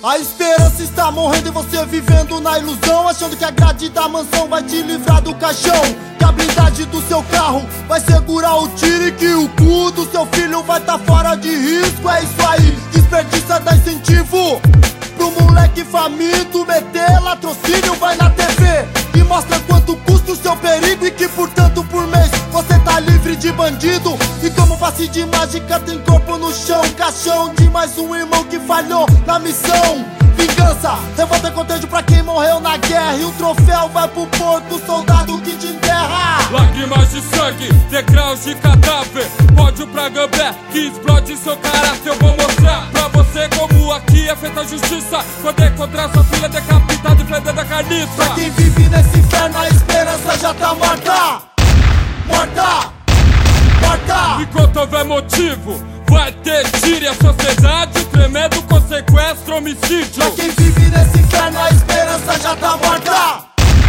A esperança está morrendo e você vivendo na ilusão, achando que a grade da mansão vai te livrar do caixão, que a blindagem do seu carro vai segurar o tiro e que o cu do seu filho vai tá fora de risco. É isso aí, desperdiça, dá incentivo pro moleque faminto meter latrocínio. Vai na TV e mostra quanto custa o seu perigo e que portanto por mês você tá livre de bandido. E como passe de mágica tem corpo no chão, caixão de mais um irmão que falhou na missão. Vingança, revolta e contágio pra quem morreu na guerra, e o troféu vai pro porco, soldado que te enterra. Lágrimas de sangue, degraus de cadáver, pódio pra gambé que explode seu caráter. Eu vou mostrar pra você como aqui é feita a justiça, quando encontrar sua filha decapitada e fedendo a carniça. Pra quem vive nesse inferno a esperança já tá morta. Morta, morta. Enquanto houver motivo, vai ter tiro e a sociedade tremendo com sequestro, homicídio. Pra quem vive nesse inferno a esperança já tá morta.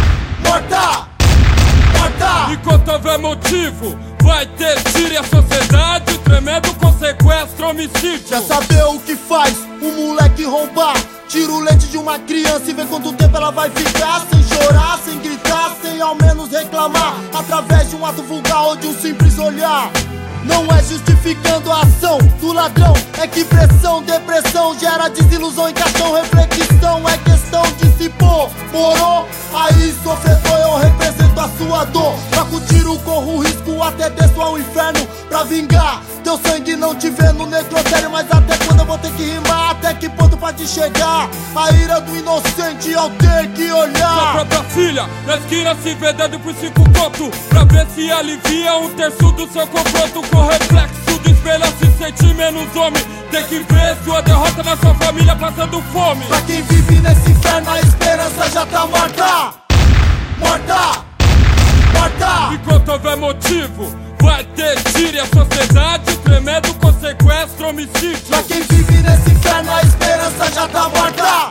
Morta, morta. Enquanto houver motivo, vai ter tiro e a sociedade tremendo com sequestro, homicídio. Quer saber o que faz um moleque roubar? Tira o leite de uma criança e vê quanto tempo ela vai ficar sem chorar, sem gritar, sem ao menos reclamar, através de um ato vulgar ou de um simples olhar. Não é justificando a ação do ladrão, é que pressão, depressão gera desilusão em caixão. Reflexão é questão de se pôr, morou? Aí sofredor, eu represento a sua dor. Troco tiro, corro risco, até desço ao inferno pra vingar. Teu sangue não te vê no necrotério, mas até quando eu vou ter que rimar? Até que ponto pode chegar a ira do inocente ao ter que olhar sua própria filha na esquina se vendendo por 5 conto, pra ver se alivia 1/3 do seu confronto. Com reflexo do espelho se sente menos homem, tem que ver sua derrota na sua família passando fome. Pra quem vive nesse inferno a esperança já tá morta. Morta, morta. Enquanto houver motivo, vai ter tiro e a sociedade tremendo com sequestro, homicídio. Pra quem vive nesse inferno a esperança já tá morta.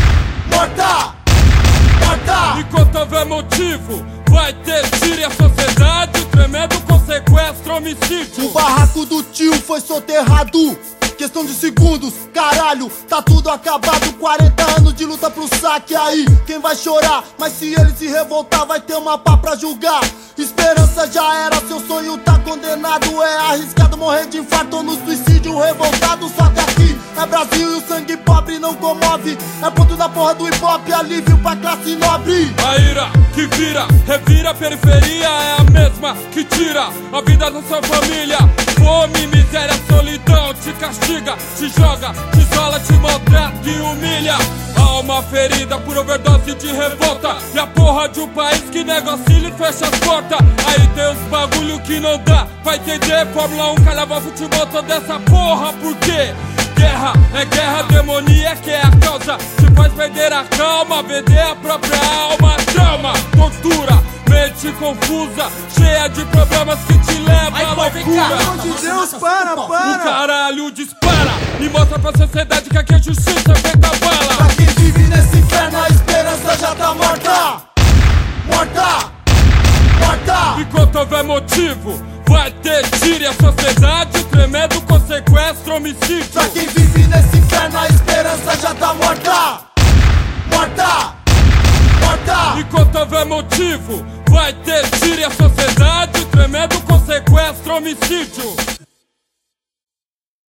Morta, morta. Enquanto houver motivo, vai ter tiro e a sociedade tremendo com sequestro, homicídio. O barraco do tio foi soterrado, questão de segundos, caralho, tá tudo acabado. 40 anos de luta pro saque, aí quem vai chorar? Mas se ele se revoltar vai ter uma pá pra julgar. Esperança já era, seu sonho tá condenado. É arriscado morrer de infarto ou no suicídio revoltado. Só que aqui é Brasil e o sangue pobre não comove. É ponto da porra do hip hop, alívio pra classe nobre. A ira que vira, revira a periferia, é a mesma que tira a vida da sua família. Fome, miséria, solidão te castiga, te joga, te isola, te maltrata e humilha. Alma ferida por overdose de revolta, e a porra de um país que nega auxílio e fecha as portas. Aí tem uns bagulho que não dá pra entender. Fórmula 1, carnaval, futebol, toda essa porra, por quê? Guerra é guerra, demoníaca é a causa, te faz perder a calma, vender a própria alma. Trauma, tortura, mente confusa, cheia de problemas que te levam à loucura. Pelo amor de Deus, para! O caralho dispara e mostra pra sociedade que aqui a justiça é feita bala. Pra quem vive nesse inferno a esperança já tá morta. Morta, morta. Enquanto houver motivo, vai ter tiro e a sociedade tremendo com sequestro, homicídio. Pra quem vive nesse inferno a esperança já tá morta. Morta, morta. Enquanto houver motivo, vai ter tiro e a sociedade tremendo com sequestro, homicídio.